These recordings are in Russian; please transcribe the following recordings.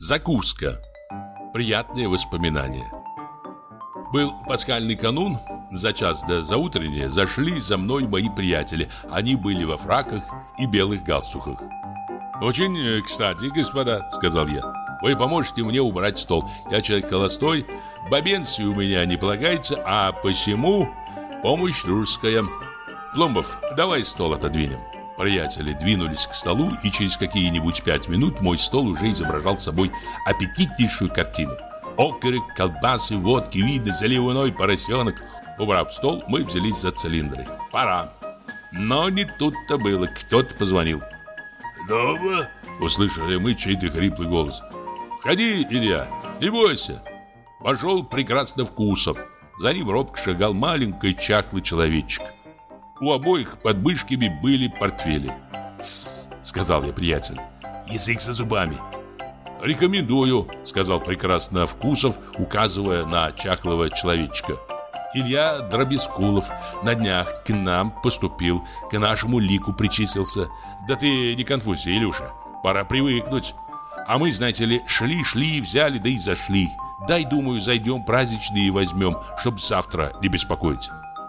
Закуска. Приятные воспоминания. Был пасхальный канун. За час до заутренней зашли за мной мои приятели. Они были во фраках и белых галстуках. «Очень кстати, господа», — сказал я. «Вы поможете мне убрать стол. Я человек холостой, бабенции у меня не полагается, а посему помощь дружеская. Пломбов, давай стол отодвинем». Приятели двинулись к столу, и через какие-нибудь 5 минут мой стол уже изображал собой аппетитнейшую картину. Окорок, колбасы, водки, виды, заливной поросенок. Убрав стол, мы взялись за цилиндры. Пора. Но не тут-то было. Кто-то позвонил. «Дома?» — услышали мы чей-то хриплый голос. «Входи, Илья, не бойся». Вошел Прекрасновкусов. За ним робко шагал маленький чахлый человечек. У обоих под мышками были портфели. «Тссс», — сказал я приятелю, — «язык за зубами». «Рекомендую», — сказал Прекрасновкусов, указывая на чахлого человечка. «Илья Дробескулов на днях к нам поступил, к нашему лику причислился. Да ты не конфузься, Илюша, пора привыкнуть. А мы, знаете ли, шли, взяли, да и зашли. Дай, думаю, зайдем праздничные и возьмем, чтоб завтра не беспокоить».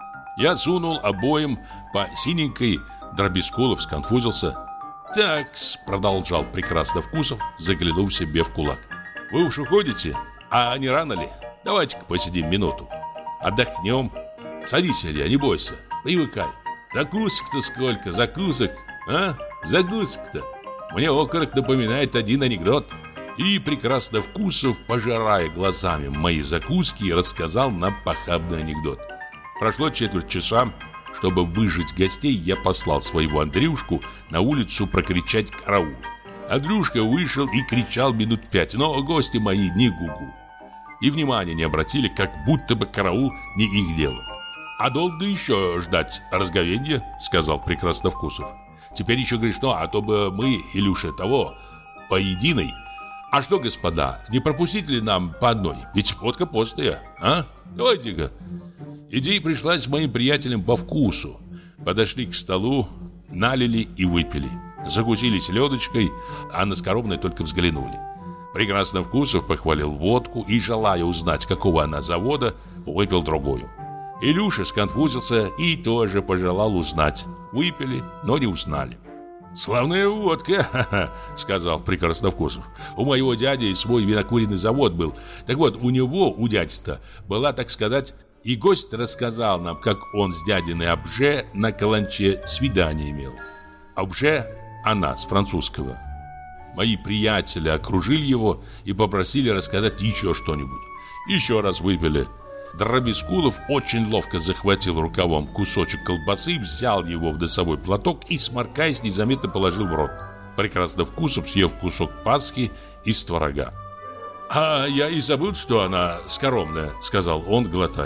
Я обоим по синенькой. Дробескулов сконфузился. «Так-с», — продолжал Прекрасновкусов, заглянув себе в кулак. «Вы уж уходите? А не рано ли? Давайте-ка посидим минуту. Отдохнем. Садись, Илья, не бойся, привыкай. Закусок-то сколько, закусок, а? Закусок-то. Мне окорок напоминает один анекдот». И Прекрасновкусов, пожирая глазами мои закуски, рассказал нам похабный анекдот. Прошло четверть часа. Чтобы выжить гостей, я послал своего Андрюшку на улицу прокричать «караул». Андрюшка вышел и кричал минут 5, но гости мои не гугу. И внимания не обратили, как будто бы караул не их дело. «А долго еще ждать разговенья?» — сказал Прекрасновкусов. «Теперь еще грешно, а то бы мы, Илюша, того, по единой. А что, господа, не пропустите ли нам по одной? Ведь водка постная, а? Давайте-ка». Идея пришлась моим приятелям по вкусу. Подошли к столу, налили и выпили. Закусили селедочкой, а на скоромное только взглянули. Прекрасновкусов похвалил водку и, желая узнать, какого она завода, выпил другую. Илюша сконфузился и тоже пожелал узнать. Выпили, но не узнали. «Славная водка», — сказал Прекрасновкусов. «У моего дяди свой винокуренный завод был. Так вот, у него, у дяди-то, была, так сказать, и гость рассказал нам, как он с дядиной Обже на каланче свидание имел. Обже — она, с французского. Мои приятели окружили его и попросили рассказать еще что-нибудь. Еще раз выпили. Дробескулов очень ловко захватил рукавом кусочек колбасы, взял его в носовой платок и, сморкаясь, незаметно положил в рот. Прекрасновкусов съел кусок пасхи из творога. «А я и забыл, что она скоромная», — сказал он, глотая.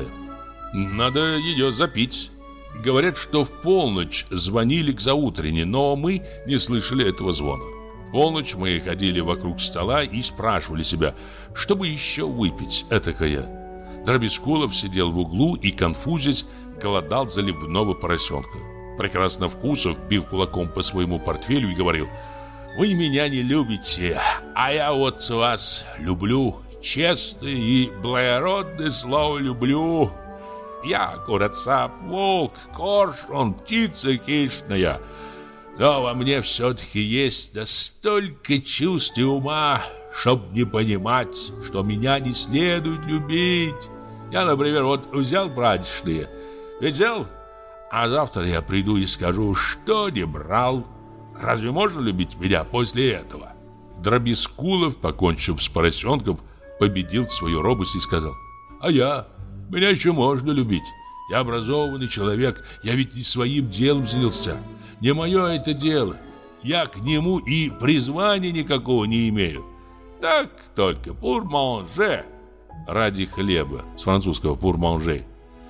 «Надо ее запить. Говорят, что в полночь звонили к заутренне, но мы не слышали этого звона. В полночь мы ходили вокруг стола и спрашивали себя, чтобы еще выпить этакое. Дробескулов сидел в углу и, конфузясь, голодал заливного поросенка. Прекрасновкусов бил кулаком по своему портфелю и говорил: «Вы меня не любите, а я вот вас люблю, честное и благородное слово люблю. Я курица, волк, коршун, птица хищная. Но во мне все-таки есть да столько чувств и ума, чтоб не понимать, что меня не следует любить. Я, например, вот взял праздничные, ведь взял, а завтра я приду и скажу, что не брал. Разве можно любить меня после этого?» Дробескулов, покончив с поросенком, победил свою робость и сказал: «А меня еще можно любить. Я образованный человек, я ведь не своим делом занялся. Не мое это дело. Я к нему и призвания никакого не имею. Так только pour manger, ради хлеба, с французского pour manger.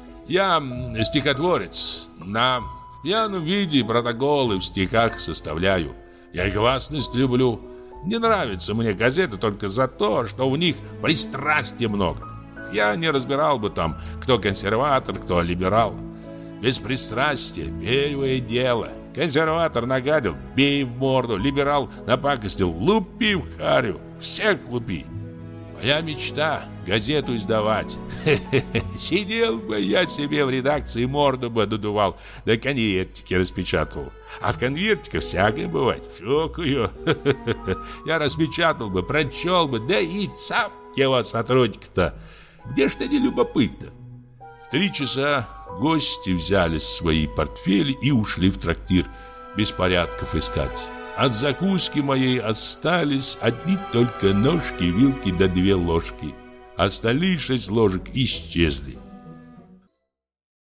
Я стихотворец, в пьяном виде протоколы в стихах составляю. Я и гласность люблю. Не нравятся мне газеты только за то, что в них пристрастия много. Я не разбирал бы там, кто консерватор, кто либерал. Без пристрастия первое дело. Консерватор нагадил, бей в морду. Либерал напакостил, лупи в харю. Всех лупи. Моя мечта — газету издавать. Сидел бы я себе в редакции, морду бы додувал, да конвертики распечатал. А в конвертиках всякое бывает. Всякое. Я распечатал бы, прочел бы, да и цап его сотрудник-то. Где ж ты не любопытно? В 3 часа гости взяли свои портфели и ушли в трактир беспорядков искать. От закуски моей остались одни только ножки, вилки да 2 ложки. Остальные 6 ложек исчезли.